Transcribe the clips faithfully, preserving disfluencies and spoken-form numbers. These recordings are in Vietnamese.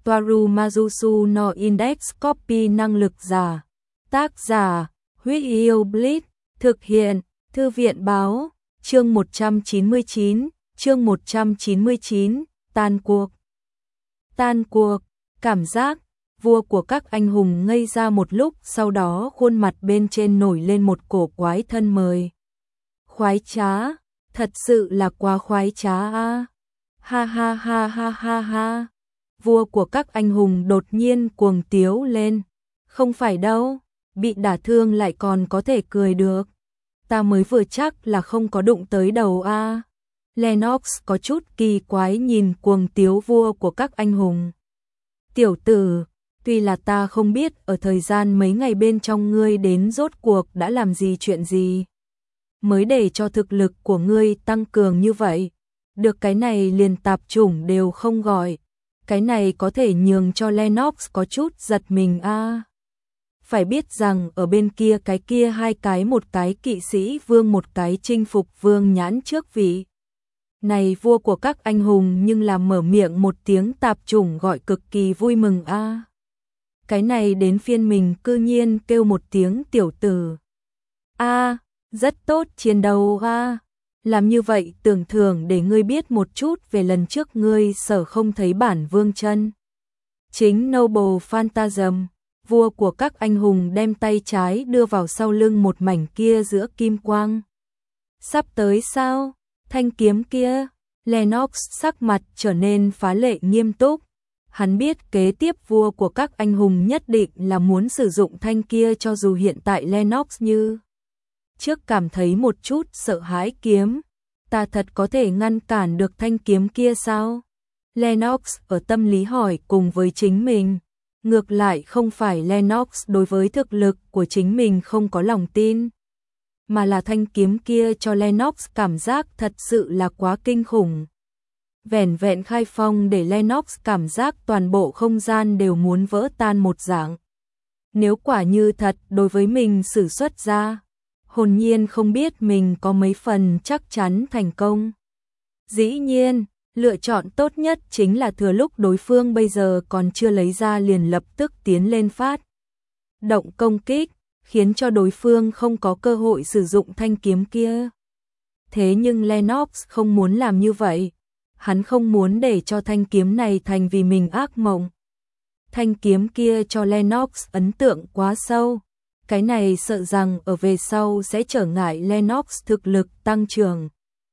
Toaru Majusu no Index Copy năng lực giả. Tác giả, Huyết Yêu Blitz, thực hiện, Thư viện báo, chương một trăm chín mươi chín, chương một trăm chín mươi chín, tan cuộc. Tan cuộc, cảm giác, vua của các anh hùng ngây ra một lúc, sau đó khuôn mặt bên trên nổi lên một cổ quái thân mời. Khoái trá, thật sự là quá khoái trá a. Ha ha ha ha ha ha. Vua của các anh hùng đột nhiên cuồng tiếu lên. Không phải đâu, bị đả thương lại còn có thể cười được. Ta mới vừa chắc là không có đụng tới đầu a. Lennox có chút kỳ quái nhìn cuồng tiếu vua của các anh hùng. Tiểu tử, tuy là ta không biết ở thời gian mấy ngày bên trong ngươi đến rốt cuộc đã làm gì chuyện gì, mới để cho thực lực của ngươi tăng cường như vậy. Được cái này liền tạp chủng đều không gọi. Cái này có thể nhường cho Lennox có chút giật mình a. À. Phải biết rằng ở bên kia cái kia hai cái, một cái kỵ sĩ vương, một cái chinh phục vương nhãn trước vị. Này vua của các anh hùng nhưng là mở miệng một tiếng tạp chủng gọi cực kỳ vui mừng a. À. Cái này đến phiên mình cư nhiên kêu một tiếng tiểu tử. A, à, rất tốt chiến đấu a. À. Làm như vậy tưởng thưởng để ngươi biết một chút về lần trước ngươi sở không thấy bản vương chân. Chính Noble Phantasm, vua của các anh hùng đem tay trái đưa vào sau lưng một mảnh kia giữa kim quang. Sắp tới sao? Thanh kiếm kia. Lennox sắc mặt trở nên phá lệ nghiêm túc. Hắn biết kế tiếp vua của các anh hùng nhất định là muốn sử dụng thanh kia, cho dù hiện tại Lennox như trước cảm thấy một chút sợ hãi kiếm. Ta thật có thể ngăn cản được thanh kiếm kia sao? Lennox ở tâm lý hỏi cùng với chính mình. Ngược lại không phải Lennox đối với thực lực của chính mình không có lòng tin, mà là thanh kiếm kia cho Lennox cảm giác thật sự là quá kinh khủng. Vẻn vẹn khai phong để Lennox cảm giác toàn bộ không gian đều muốn vỡ tan một dạng. Nếu quả như thật đối với mình sử xuất ra, hồn nhiên không biết mình có mấy phần chắc chắn thành công. Dĩ nhiên, lựa chọn tốt nhất chính là thừa lúc đối phương bây giờ còn chưa lấy ra liền lập tức tiến lên phát động công kích, khiến cho đối phương không có cơ hội sử dụng thanh kiếm kia. Thế nhưng Lennox không muốn làm như vậy. Hắn không muốn để cho thanh kiếm này thành vì mình ác mộng. Thanh kiếm kia cho Lennox ấn tượng quá sâu. Cái này sợ rằng ở về sau sẽ trở ngại Lennox thực lực tăng trưởng.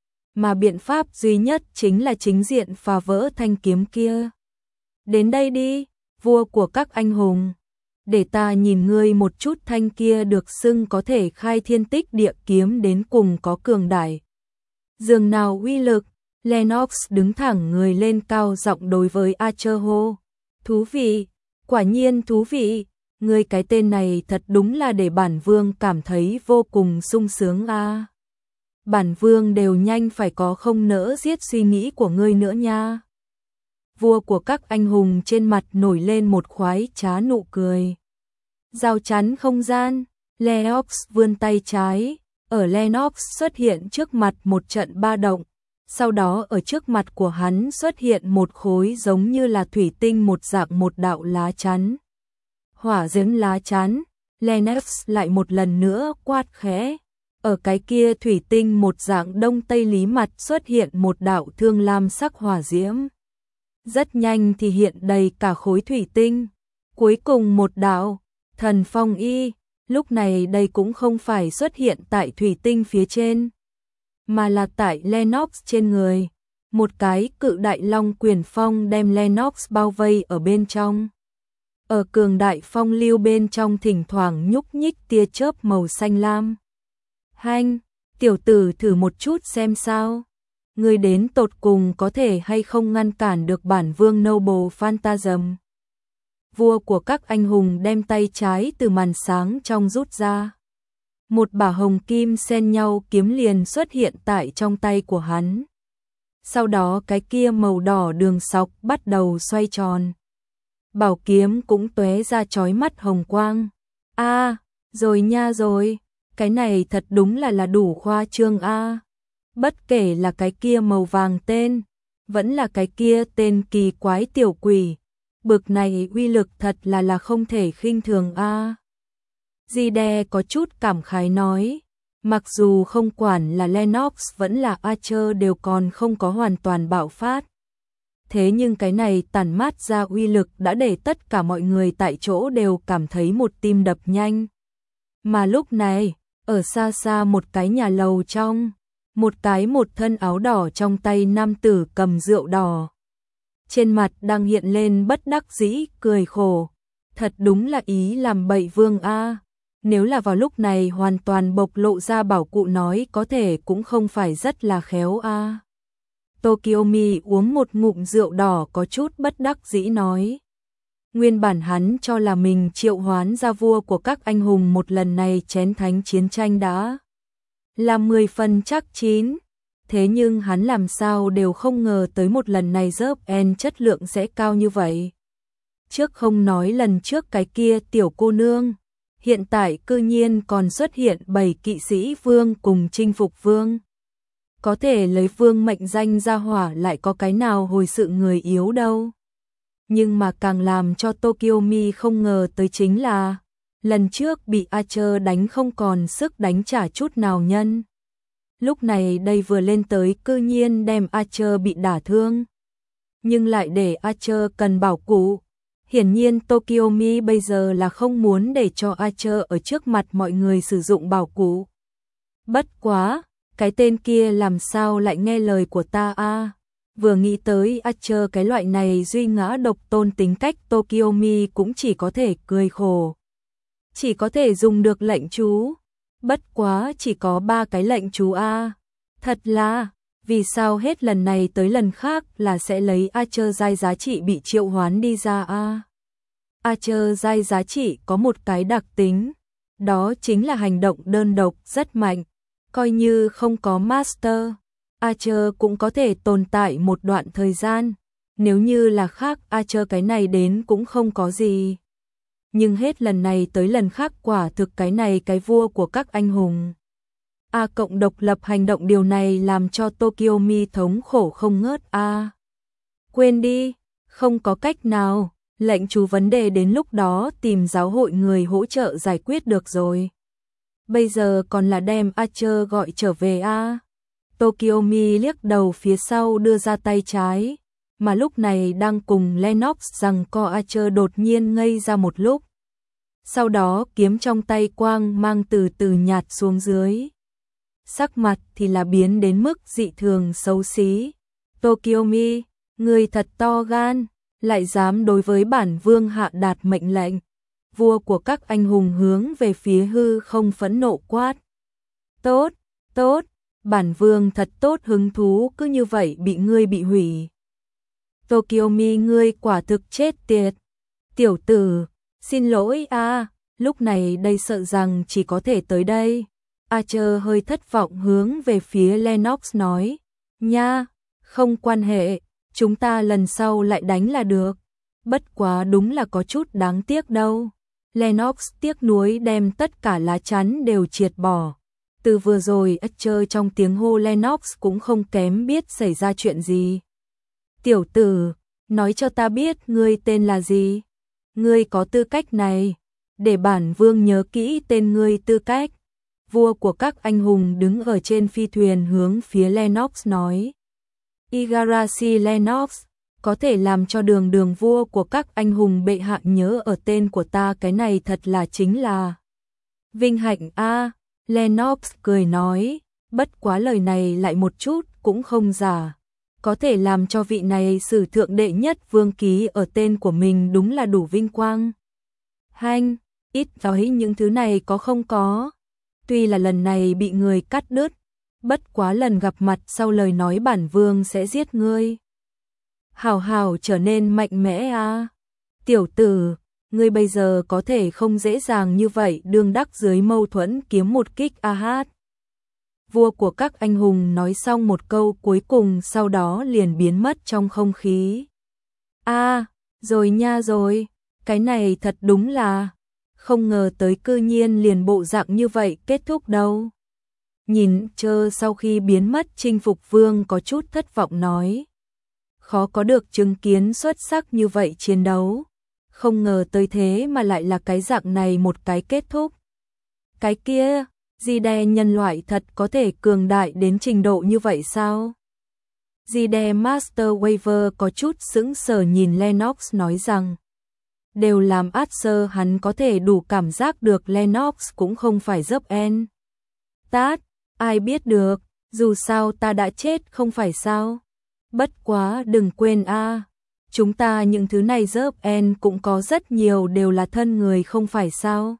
Mà biện pháp duy nhất chính là chính diện phá vỡ thanh kiếm kia. Đến đây đi, vua của các anh hùng. Để ta nhìn ngươi một chút thanh kia được xưng có thể khai thiên tích địa kiếm đến cùng có cường đại dường nào uy lực. Lennox đứng thẳng người lên cao giọng đối với Archer hô. Thú vị, quả nhiên thú vị. Ngươi cái tên này thật đúng là để bản vương cảm thấy vô cùng sung sướng a. À. Bản vương đều nhanh phải có không nỡ giết suy nghĩ của ngươi nữa nha. Vua của các anh hùng trên mặt nổi lên một khoái trá nụ cười. Rào chắn không gian, Lennox vươn tay trái, ở Lennox xuất hiện trước mặt một trận ba động. Sau đó ở trước mặt của hắn xuất hiện một khối giống như là thủy tinh một dạng một đạo lá chắn. Hỏa diễm lá chắn, Lennox lại một lần nữa quát khẽ. Ở cái kia thủy tinh một dạng đông tây lý mặt xuất hiện một đạo thương lam sắc hỏa diễm. Rất nhanh thì hiện đầy cả khối thủy tinh. Cuối cùng một đạo, thần phong y, lúc này đây cũng không phải xuất hiện tại thủy tinh phía trên, mà là tại Lennox trên người. Một cái cự đại long quyền phong đem Lennox bao vây ở bên trong. Ở cường đại phong lưu bên trong thỉnh thoảng nhúc nhích tia chớp màu xanh lam. Hanh, tiểu tử thử một chút xem sao. Ngươi đến tột cùng có thể hay không ngăn cản được bản vương Noble Phantasm. Vua của các anh hùng đem tay trái từ màn sáng trong rút ra. Một bả hồng kim xen nhau kiếm liền xuất hiện tại trong tay của hắn. Sau đó cái kia màu đỏ đường sọc bắt đầu xoay tròn. Bảo kiếm cũng tóe ra chói mắt hồng quang. A, à, rồi nha rồi, cái này thật đúng là là đủ khoa trương a. À. Bất kể là cái kia màu vàng tên, vẫn là cái kia tên kỳ quái tiểu quỷ, Bực này uy lực thật là là không thể khinh thường a. À. Zide có chút cảm khái nói, mặc dù không quản là Lennox vẫn là Archer đều còn không có hoàn toàn bạo phát. Thế nhưng cái này tản mát ra uy lực đã để tất cả mọi người tại chỗ đều cảm thấy một tim đập nhanh. Mà lúc này, ở xa xa một cái nhà lầu trong, một cái một thân áo đỏ trong tay nam tử cầm rượu đỏ. Trên mặt đang hiện lên bất đắc dĩ, cười khổ. Thật đúng là ý làm bậy vương a. Nếu là vào lúc này hoàn toàn bộc lộ ra bảo cụ nói có thể cũng không phải rất là khéo a. Tokiomi uống một ngụm rượu đỏ có chút bất đắc dĩ nói. Nguyên bản hắn cho là mình triệu hoán ra vua của các anh hùng một lần này chén thánh chiến tranh đã là mười phần chắc chín. Thế nhưng hắn làm sao đều không ngờ tới một lần này dớp en chất lượng sẽ cao như vậy. Trước không nói lần trước cái kia tiểu cô nương, hiện tại cư nhiên còn xuất hiện bảy kỵ sĩ vương cùng chinh phục vương. Có thể lấy vương mệnh danh ra hỏa lại có cái nào hồi sự người yếu đâu. Nhưng mà càng làm cho Tokiomi không ngờ tới chính là lần trước bị Archer đánh không còn sức đánh trả chút nào nhân. Lúc này đây vừa lên tới cư nhiên đem Archer bị đả thương. Nhưng lại để Archer cần bảo cụ. Hiển nhiên Tokiomi bây giờ là không muốn để cho Archer ở trước mặt mọi người sử dụng bảo cụ. Bất quá, cái tên kia làm sao lại nghe lời của ta a? À? Vừa nghĩ tới Archer cái loại này duy ngã độc tôn tính cách Tokiomi cũng chỉ có thể cười khổ. Chỉ có thể dùng được lệnh chú. Bất quá chỉ có ba cái lệnh chú a. À. Thật là, vì sao hết lần này tới lần khác là sẽ lấy Archer giai giá trị bị triệu hoán đi ra a? À. Archer giai giá trị có một cái đặc tính, đó chính là hành động đơn độc rất mạnh, coi như không có master, Archer cũng có thể tồn tại một đoạn thời gian, nếu như là khác Archer cái này đến cũng không có gì. Nhưng hết lần này tới lần khác quả thực cái này cái vua của các anh hùng. A cộng độc lập hành động điều này làm cho Tokiomi thống khổ không ngớt a. À. Quên đi, không có cách nào, lệnh chú vấn đề đến lúc đó tìm giáo hội người hỗ trợ giải quyết được rồi. Bây giờ còn là đem Archer gọi trở về a. À. Tokiomi liếc đầu phía sau đưa ra tay trái, mà lúc này đang cùng Lennox rằng co Archer đột nhiên ngây ra một lúc. Sau đó kiếm trong tay quang mang từ từ nhạt xuống dưới. Sắc mặt thì là biến đến mức dị thường xấu xí. Tokiomi, người thật to gan, lại dám đối với bản vương hạ đạt mệnh lệnh. Vua của các anh hùng hướng về phía hư không phẫn nộ quát. Tốt, tốt, bản vương thật tốt hứng thú cứ như vậy bị ngươi bị hủy. Tokiomi ngươi quả thực chết tiệt. Tiểu tử, xin lỗi a, à, lúc này đây sợ rằng chỉ có thể tới đây. Archer hơi thất vọng hướng về phía Lennox nói. Nha, không quan hệ, chúng ta lần sau lại đánh là được. Bất quá đúng là có chút đáng tiếc đâu. Lennox tiếc nuối đem tất cả lá chắn đều triệt bỏ. Từ vừa rồi Archer trong tiếng hô Lennox cũng không kém biết xảy ra chuyện gì. Tiểu tử, nói cho ta biết ngươi tên là gì? Ngươi có tư cách này, để bản vương nhớ kỹ tên ngươi tư cách. Vua của các anh hùng đứng ở trên phi thuyền hướng phía Lennox nói. Igarashi Lennox, có thể làm cho đường đường vua của các anh hùng bệ hạ nhớ ở tên của ta cái này thật là chính là vinh hạnh a. À, Lennox cười nói, bất quá lời này lại một chút cũng không giả. Có thể làm cho vị này sử thượng đệ nhất vương ký ở tên của mình đúng là đủ vinh quang. Hanh, ít nói những thứ này có không có. Tuy là lần này bị người cắt đứt, bất quá lần gặp mặt sau lời nói bản vương sẽ giết ngươi. Hào hào trở nên mạnh mẽ a. À. Tiểu tử, ngươi bây giờ có thể không dễ dàng như vậy đương đắc dưới mâu thuẫn kiếm một kích a hát. Vua của các anh hùng nói xong một câu cuối cùng sau đó liền biến mất trong không khí. A, à, rồi nha rồi, cái này thật đúng là, không ngờ tới cư nhiên liền bộ dạng như vậy kết thúc đâu. Nhìn Chơ sau khi biến mất chinh phục vương có chút thất vọng nói. khó có được chứng kiến xuất sắc như vậy chiến đấu. Không ngờ tới thế mà lại là cái dạng này một cái kết thúc. Cái kia, Zide nhân loại thật có thể cường đại đến trình độ như vậy sao? Zide Master Waver có chút sững sờ nhìn Lennox nói rằng, đều làm Archer hắn có thể đủ cảm giác được Lennox cũng không phải dấp en. Tát, ai biết được, dù sao ta đã chết không phải sao? Bất quá đừng quên a, chúng ta những thứ này dấp en cũng có rất nhiều đều là thân người không phải sao?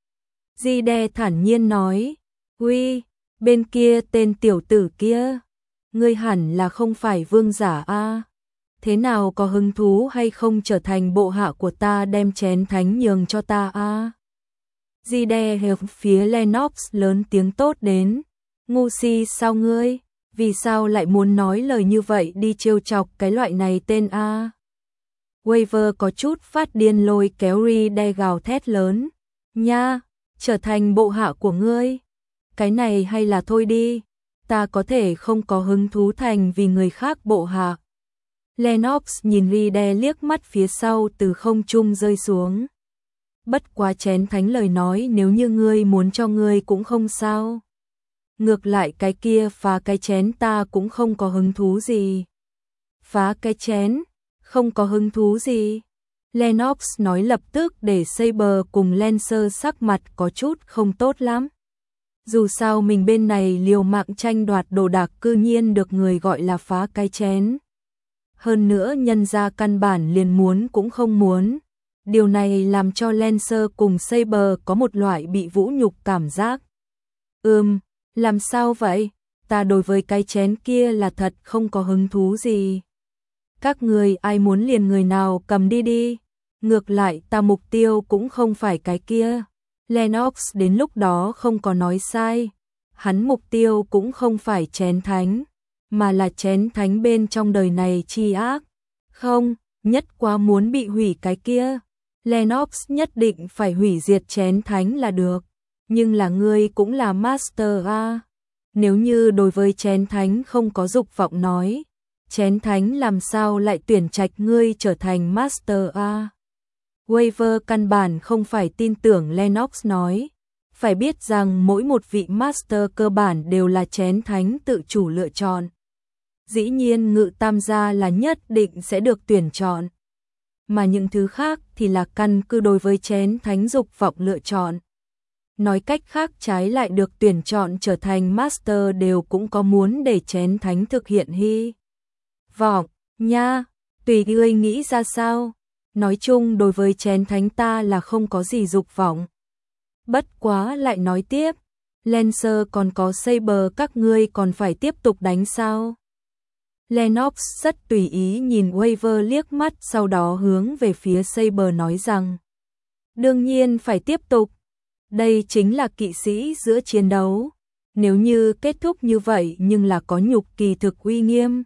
Zide thản nhiên nói, uy, bên kia tên tiểu tử kia, ngươi hẳn là không phải vương giả a, thế nào có hứng thú hay không trở thành bộ hạ của ta đem chén thánh nhường cho ta a? Zide hướng phía Lennox lớn tiếng tốt đến, ngu si sao ngươi, vì sao lại muốn nói lời như vậy đi trêu chọc cái loại này tên a? Waver có chút phát điên lôi kéo Zide gào thét lớn, nha, trở thành bộ hạ của ngươi, cái này hay là thôi đi, ta có thể không có hứng thú thành vì người khác bộ hạ. Lennox nhìn Zide liếc mắt phía sau từ không trung rơi xuống. Bất quá chén thánh lời nói nếu như ngươi muốn cho ngươi cũng không sao. Ngược lại cái kia phá cái chén ta cũng không có hứng thú gì. Phá cái chén, không có hứng thú gì. Lennox nói lập tức để Saber cùng Lancer sắc mặt có chút không tốt lắm. Dù sao mình bên này liều mạng tranh đoạt đồ đạc cư nhiên được người gọi là phá cái chén. Hơn nữa nhân ra căn bản liền muốn cũng không muốn. Điều này làm cho Lancer cùng Saber có một loại bị vũ nhục cảm giác. Ừm, làm sao vậy? Ta đối với cái chén kia là thật không có hứng thú gì. Các người ai muốn liền người nào cầm đi đi. Ngược lại ta mục tiêu cũng không phải cái kia. Lennox đến lúc đó không có nói sai. Hắn mục tiêu cũng không phải chén thánh, mà là chén thánh bên trong đời này chi ác. Không, nhất quá muốn bị hủy cái kia. Lennox nhất định phải hủy diệt chén thánh là được. Nhưng là ngươi cũng là Master a. Nếu như đối với chén thánh không có dục vọng nói, chén thánh làm sao lại tuyển trạch ngươi trở thành Master a. Waver căn bản không phải tin tưởng Lennox nói. Phải biết rằng mỗi một vị Master cơ bản đều là chén thánh tự chủ lựa chọn. Dĩ nhiên ngự tam gia là nhất định sẽ được tuyển chọn. Mà những thứ khác thì là căn cứ đối với chén thánh dục vọng lựa chọn. Nói cách khác trái lại được tuyển chọn trở thành Master đều cũng có muốn để chén thánh thực hiện hy vọng, nha, tùy ngươi nghĩ ra sao. Nói chung đối với chén thánh ta là không có gì dục vọng. Bất quá lại nói tiếp, Lancer còn có Saber các ngươi còn phải tiếp tục đánh sao? Lennox rất tùy ý nhìn Waver liếc mắt sau đó hướng về phía Saber nói rằng, đương nhiên phải tiếp tục. Đây chính là kỵ sĩ giữa chiến đấu. Nếu như kết thúc như vậy nhưng là có nhục kỳ thực uy nghiêm.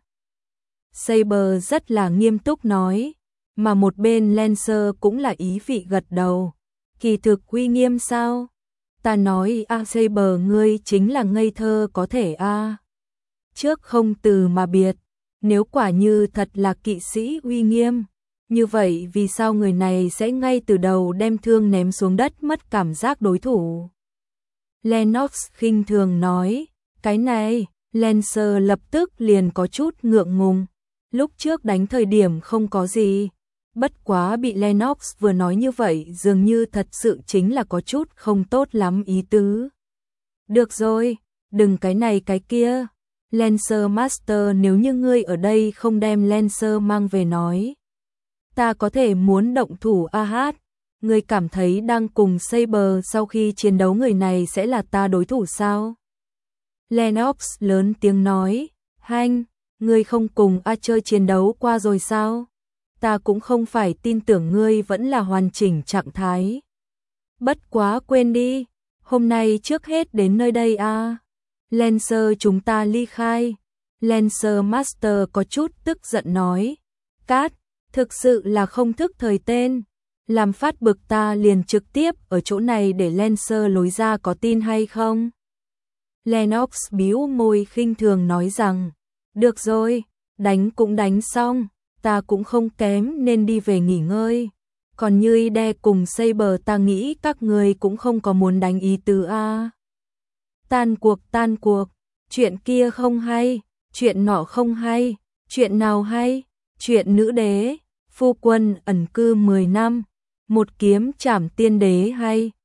Saber rất là nghiêm túc nói, mà một bên Lancer cũng là ý vị gật đầu. Kỳ thực uy nghiêm sao? Ta nói a à, Saber ngươi chính là ngây thơ có thể a. À. Trước không từ mà biệt, nếu quả như thật là kỵ sĩ uy nghiêm, như vậy vì sao người này sẽ ngay từ đầu đem thương ném xuống đất mất cảm giác đối thủ? Lennox khinh thường nói, cái này, Lancer lập tức liền có chút ngượng ngùng. Lúc trước đánh thời điểm không có gì. Bất quá bị Lennox vừa nói như vậy dường như thật sự chính là có chút không tốt lắm ý tứ. Được rồi, đừng cái này cái kia. Lancer Master nếu như ngươi ở đây không đem Lancer mang về nói. Ta có thể muốn động thủ a hát. Ngươi cảm thấy đang cùng Saber sau khi chiến đấu người này sẽ là ta đối thủ sao? Lennox lớn tiếng nói, Hanh, ngươi không cùng A chơi chiến đấu qua rồi sao? Ta cũng không phải tin tưởng ngươi vẫn là hoàn chỉnh trạng thái. Bất quá quên đi, hôm nay trước hết đến nơi đây a. À. Lancer chúng ta ly khai. Lancer Master có chút tức giận nói, Cát, thực sự là không thức thời tên. Làm phát bực ta liền trực tiếp ở chỗ này để Lancer lối ra có tin hay không? Lennox bĩu môi khinh thường nói rằng, được rồi, đánh cũng đánh xong, ta cũng không kém nên đi về nghỉ ngơi. Còn như Ide cùng Saber ta nghĩ các người cũng không có muốn đánh ý tứ a. Tan cuộc tan cuộc, chuyện kia không hay, chuyện nọ không hay, chuyện nào hay, chuyện nữ đế, phu quân ẩn cư mười năm, một kiếm trảm tiên đế hay,